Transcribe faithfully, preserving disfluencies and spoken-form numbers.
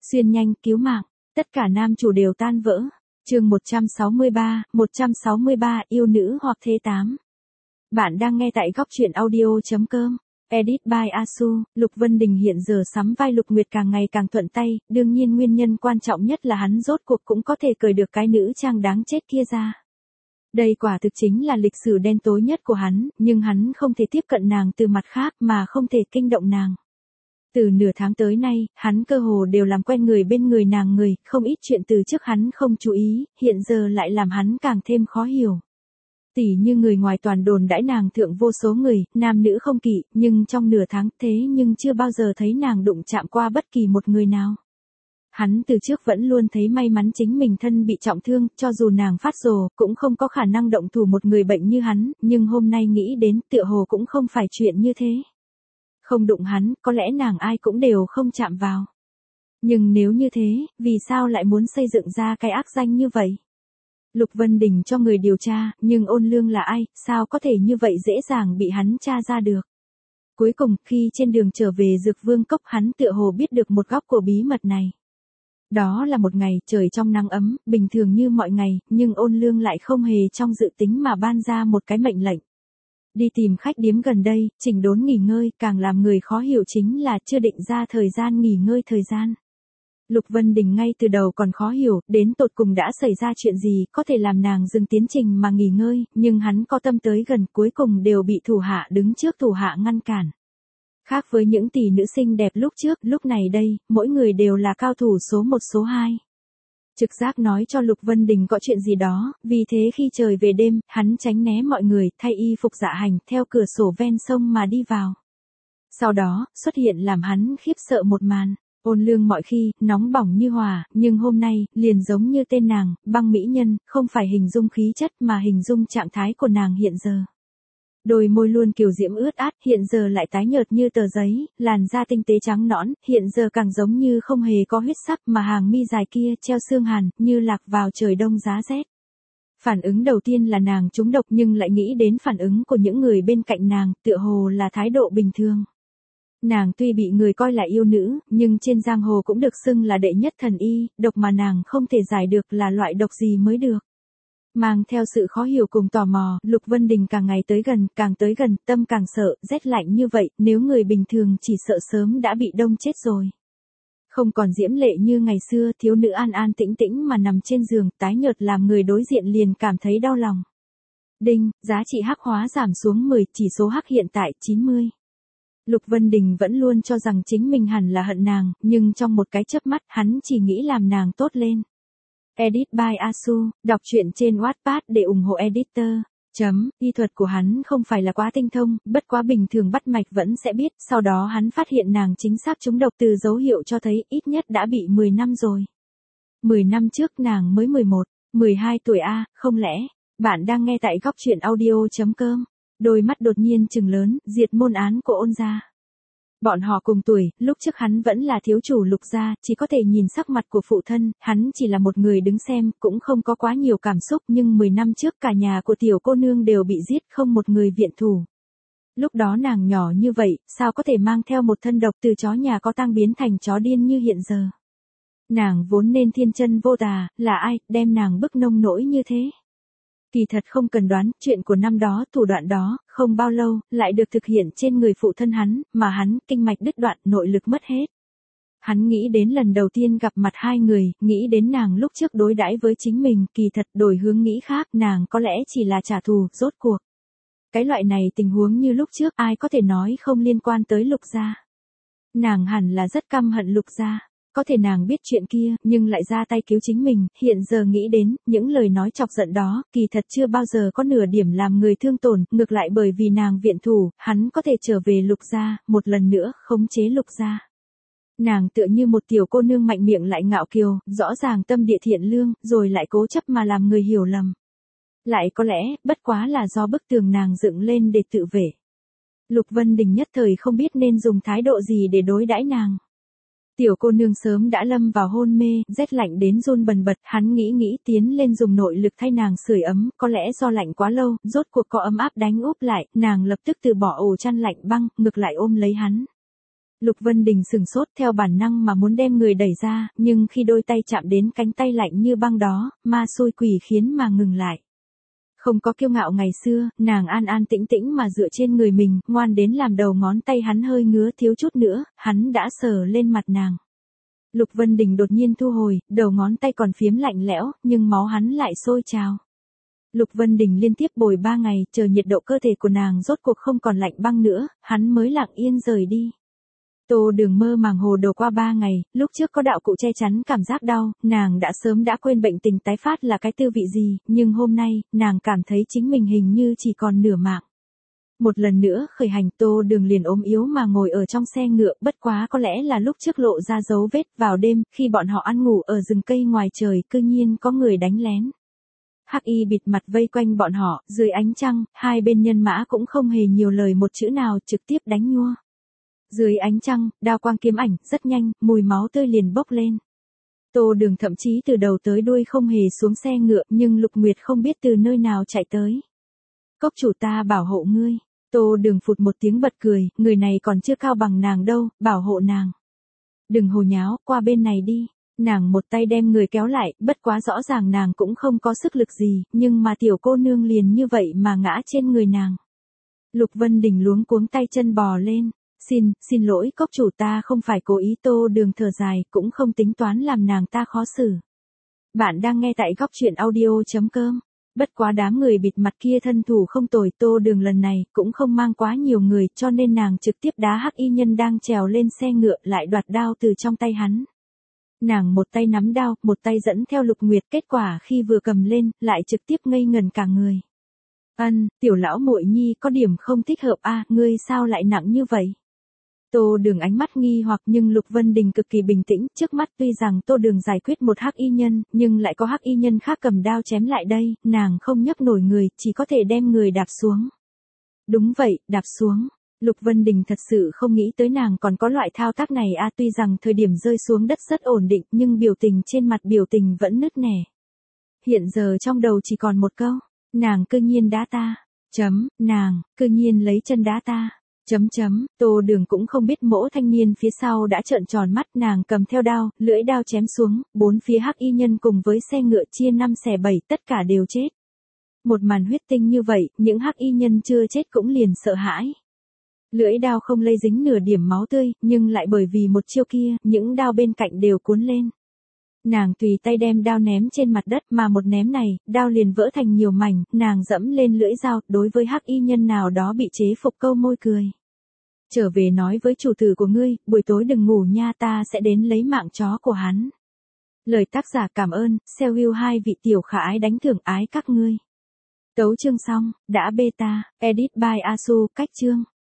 Xuyên nhanh cứu mạng, tất cả nam chủ đều tan vỡ. Chương một trăm sáu mươi ba, một trăm sáu mươi ba yêu nữ hoặc thế tám. Bạn đang nghe tại góc truyện audio chấm com. Edit by Asu. Lục Vân Đình hiện giờ sắm vai Lục Nguyệt càng ngày càng thuận tay, đương nhiên nguyên nhân quan trọng nhất là hắn rốt cuộc cũng có thể cởi được cái nữ trang đáng chết kia ra. Đây quả thực chính là lịch sử đen tối nhất của hắn, nhưng hắn không thể tiếp cận nàng từ mặt khác mà không thể kinh động nàng. Từ nửa tháng tới nay, hắn cơ hồ đều làm quen người bên người nàng người, không ít chuyện từ trước hắn không chú ý, hiện giờ lại làm hắn càng thêm khó hiểu. Tỉ như người ngoài toàn đồn đãi nàng thượng vô số người, nam nữ không kỵ, nhưng trong nửa tháng thế nhưng chưa bao giờ thấy nàng đụng chạm qua bất kỳ một người nào. Hắn từ trước vẫn luôn thấy may mắn chính mình thân bị trọng thương, cho dù nàng phát rồ, cũng không có khả năng động thủ một người bệnh như hắn, nhưng hôm nay nghĩ đến tựa hồ cũng không phải chuyện như thế. Không đụng hắn, có lẽ nàng ai cũng đều không chạm vào. Nhưng nếu như thế, vì sao lại muốn xây dựng ra cái ác danh như vậy? Lục Vân Đình cho người điều tra, nhưng Ôn Lương là ai, sao có thể như vậy dễ dàng bị hắn tra ra được? Cuối cùng, khi trên đường trở về Dược Vương Cốc hắn tựa hồ biết được một góc của bí mật này. Đó là một ngày, trời trong nắng ấm, bình thường như mọi ngày, nhưng Ôn Lương lại không hề trong dự tính mà ban ra một cái mệnh lệnh. Đi tìm khách điếm gần đây, chỉnh đốn nghỉ ngơi, càng làm người khó hiểu chính là chưa định ra thời gian nghỉ ngơi thời gian. Lục Vân Đình ngay từ đầu còn khó hiểu, đến tột cùng đã xảy ra chuyện gì, có thể làm nàng dừng tiến trình mà nghỉ ngơi, nhưng hắn có tâm tới gần cuối cùng đều bị thủ hạ đứng trước thủ hạ ngăn cản. Khác với những tỷ nữ xinh đẹp lúc trước, lúc này đây, mỗi người đều là cao thủ số một số hai. Trực giác nói cho Lục Vân Đình có chuyện gì đó, vì thế khi trời về đêm, hắn tránh né mọi người, thay y phục dạ hành, theo cửa sổ ven sông mà đi vào. Sau đó, xuất hiện làm hắn khiếp sợ một màn. Ôn Lương mọi khi, nóng bỏng như hỏa, nhưng hôm nay, liền giống như tên nàng, băng mỹ nhân, không phải hình dung khí chất mà hình dung trạng thái của nàng hiện giờ. Đôi môi luôn kiều diễm ướt át, hiện giờ lại tái nhợt như tờ giấy, làn da tinh tế trắng nõn, hiện giờ càng giống như không hề có huyết sắc mà hàng mi dài kia treo xương hàn, như lạc vào trời đông giá rét. Phản ứng đầu tiên là nàng trúng độc nhưng lại nghĩ đến phản ứng của những người bên cạnh nàng, tựa hồ là thái độ bình thường. Nàng tuy bị người coi là yêu nữ, nhưng trên giang hồ cũng được xưng là đệ nhất thần y, độc mà nàng không thể giải được là loại độc gì mới được. Mang theo sự khó hiểu cùng tò mò, Lục Vân Đình càng ngày tới gần, càng tới gần, tâm càng sợ, rét lạnh như vậy, nếu người bình thường chỉ sợ sớm đã bị đông chết rồi. Không còn diễm lệ như ngày xưa, thiếu nữ an an tĩnh tĩnh mà nằm trên giường, tái nhợt làm người đối diện liền cảm thấy đau lòng. Đinh, giá trị hắc hóa giảm xuống mười, chỉ số hắc hiện tại chín mươi. Lục Vân Đình vẫn luôn cho rằng chính mình hẳn là hận nàng, nhưng trong một cái chớp mắt, hắn chỉ nghĩ làm nàng tốt lên. Edit by Asu, đọc truyện trên Wattpad để ủng hộ editor. Chấm, y thuật của hắn không phải là quá tinh thông, bất quá bình thường bắt mạch vẫn sẽ biết, sau đó hắn phát hiện nàng chính xác trúng độc từ dấu hiệu cho thấy ít nhất đã bị mười năm rồi. mười năm trước nàng mới mười một, mười hai tuổi a, không lẽ, bạn đang nghe tại góc truyện audio chấm com. Đôi mắt đột nhiên trừng lớn, diệt môn án của Ôn gia. Bọn họ cùng tuổi, lúc trước hắn vẫn là thiếu chủ Lục gia, chỉ có thể nhìn sắc mặt của phụ thân, hắn chỉ là một người đứng xem, cũng không có quá nhiều cảm xúc, nhưng mười năm trước cả nhà của tiểu cô nương đều bị giết, không một người viện thủ. Lúc đó nàng nhỏ như vậy, sao có thể mang theo một thân độc từ chó nhà có tang biến thành chó điên như hiện giờ. Nàng vốn nên thiên chân vô tà, là ai, đem nàng bức nông nỗi như thế. Kỳ thật không cần đoán, chuyện của năm đó, thủ đoạn đó, không bao lâu, lại được thực hiện trên người phụ thân hắn, mà hắn, kinh mạch đứt đoạn, nội lực mất hết. Hắn nghĩ đến lần đầu tiên gặp mặt hai người, nghĩ đến nàng lúc trước đối đãi với chính mình, kỳ thật đổi hướng nghĩ khác, nàng có lẽ chỉ là trả thù, rốt cuộc. Cái loại này tình huống như lúc trước, ai có thể nói không liên quan tới Lục gia. Nàng hẳn là rất căm hận Lục gia. Có thể nàng biết chuyện kia, nhưng lại ra tay cứu chính mình, hiện giờ nghĩ đến, những lời nói chọc giận đó, kỳ thật chưa bao giờ có nửa điểm làm người thương tổn, ngược lại bởi vì nàng viện thủ, hắn có thể trở về Lục gia, một lần nữa, khống chế Lục gia. Nàng tựa như một tiểu cô nương mạnh miệng lại ngạo kiều, rõ ràng tâm địa thiện lương, rồi lại cố chấp mà làm người hiểu lầm. Lại có lẽ, bất quá là do bức tường nàng dựng lên để tự vệ. Lục Vân Đình nhất thời không biết nên dùng thái độ gì để đối đãi nàng. Tiểu cô nương sớm đã lâm vào hôn mê, rét lạnh đến run bần bật, hắn nghĩ nghĩ tiến lên dùng nội lực thay nàng sưởi ấm, có lẽ do lạnh quá lâu, rốt cuộc có ấm áp đánh úp lại, nàng lập tức từ bỏ ổ chăn lạnh băng, ngược lại ôm lấy hắn. Lục Vân Đình sừng sốt theo bản năng mà muốn đem người đẩy ra, nhưng khi đôi tay chạm đến cánh tay lạnh như băng đó, ma xui quỷ khiến mà ngừng lại. Không có kiêu ngạo ngày xưa, nàng an an tĩnh tĩnh mà dựa trên người mình, ngoan đến làm đầu ngón tay hắn hơi ngứa thiếu chút nữa, hắn đã sờ lên mặt nàng. Lục Vân Đình đột nhiên thu hồi, đầu ngón tay còn phiếm lạnh lẽo, nhưng máu hắn lại sôi trào. Lục Vân Đình liên tiếp bồi ba ngày, chờ nhiệt độ cơ thể của nàng rốt cuộc không còn lạnh băng nữa, hắn mới lặng yên rời đi. Tô Đường mơ màng hồ đồ qua ba ngày, lúc trước có đạo cụ che chắn cảm giác đau, nàng đã sớm đã quên bệnh tình tái phát là cái tư vị gì, nhưng hôm nay, nàng cảm thấy chính mình hình như chỉ còn nửa mạng. Một lần nữa khởi hành, Tô Đường liền ốm yếu mà ngồi ở trong xe ngựa, bất quá có lẽ là lúc trước lộ ra dấu vết, vào đêm, khi bọn họ ăn ngủ ở rừng cây ngoài trời, cư nhiên có người đánh lén. Hắc y bịt mặt vây quanh bọn họ, dưới ánh trăng, hai bên nhân mã cũng không hề nhiều lời một chữ nào, trực tiếp đánh nhua. Dưới ánh trăng, đao quang kiếm ảnh, rất nhanh, mùi máu tươi liền bốc lên. Tô Đường thậm chí từ đầu tới đuôi không hề xuống xe ngựa, nhưng Lục Nguyệt không biết từ nơi nào chạy tới. Cốc chủ ta bảo hộ ngươi. Tô Đường phụt một tiếng bật cười, người này còn chưa cao bằng nàng đâu, bảo hộ nàng. Đừng hồ nháo, qua bên này đi. Nàng một tay đem người kéo lại, bất quá rõ ràng nàng cũng không có sức lực gì, nhưng mà tiểu cô nương liền như vậy mà ngã trên người nàng. Lục Vân Đình luống cuống tay chân bò lên. Xin, xin lỗi cốc chủ ta không phải cố ý. Tô Đường thở dài, cũng không tính toán làm nàng ta khó xử. Bạn đang nghe tại góc truyện audio chấm com. Bất quá đám người bịt mặt kia thân thủ không tồi, Tô Đường lần này cũng không mang quá nhiều người, cho nên nàng trực tiếp đá hắc y nhân đang trèo lên xe ngựa lại đoạt đao từ trong tay hắn. Nàng một tay nắm đao, một tay dẫn theo Lục Nguyệt, kết quả khi vừa cầm lên, lại trực tiếp ngây ngần cả người. Ân, tiểu lão muội nhi có điểm không thích hợp a, à, ngươi sao lại nặng như vậy? Tô Đường ánh mắt nghi hoặc nhưng Lục Vân Đình cực kỳ bình tĩnh, trước mắt tuy rằng Tô Đường giải quyết một hắc y nhân, nhưng lại có hắc y nhân khác cầm đao chém lại đây, nàng không nhấc nổi người, chỉ có thể đem người đạp xuống. Đúng vậy, đạp xuống. Lục Vân Đình thật sự không nghĩ tới nàng còn có loại thao tác này a, à, tuy rằng thời điểm rơi xuống đất rất ổn định, nhưng biểu tình trên mặt biểu tình vẫn nứt nẻ. Hiện giờ trong đầu chỉ còn một câu, nàng cư nhiên đá ta. Chấm, nàng, cư nhiên lấy chân đá ta. Chấm chấm, Tô Đường cũng không biết mỗ thanh niên phía sau đã trợn tròn mắt, nàng cầm theo đao, lưỡi đao chém xuống, bốn phía hắc y nhân cùng với xe ngựa chia năm xẻ bảy, tất cả đều chết. Một màn huyết tinh như vậy, những hắc y nhân chưa chết cũng liền sợ hãi. Lưỡi đao không lây dính nửa điểm máu tươi, nhưng lại bởi vì một chiêu kia, những đao bên cạnh đều cuốn lên. Nàng tùy tay đem đao ném trên mặt đất, mà một ném này, đao liền vỡ thành nhiều mảnh, nàng dẫm lên lưỡi dao, đối với hắc y nhân nào đó bị chế phục câu môi cười. Trở về nói với chủ tử của ngươi, buổi tối đừng ngủ nha, ta sẽ đến lấy mạng chó của hắn. Lời tác giả cảm ơn, seo yêu hai vị tiểu khả ái đánh thưởng ái các ngươi. Tấu chương xong, đã beta, edit by Asu, cách chương.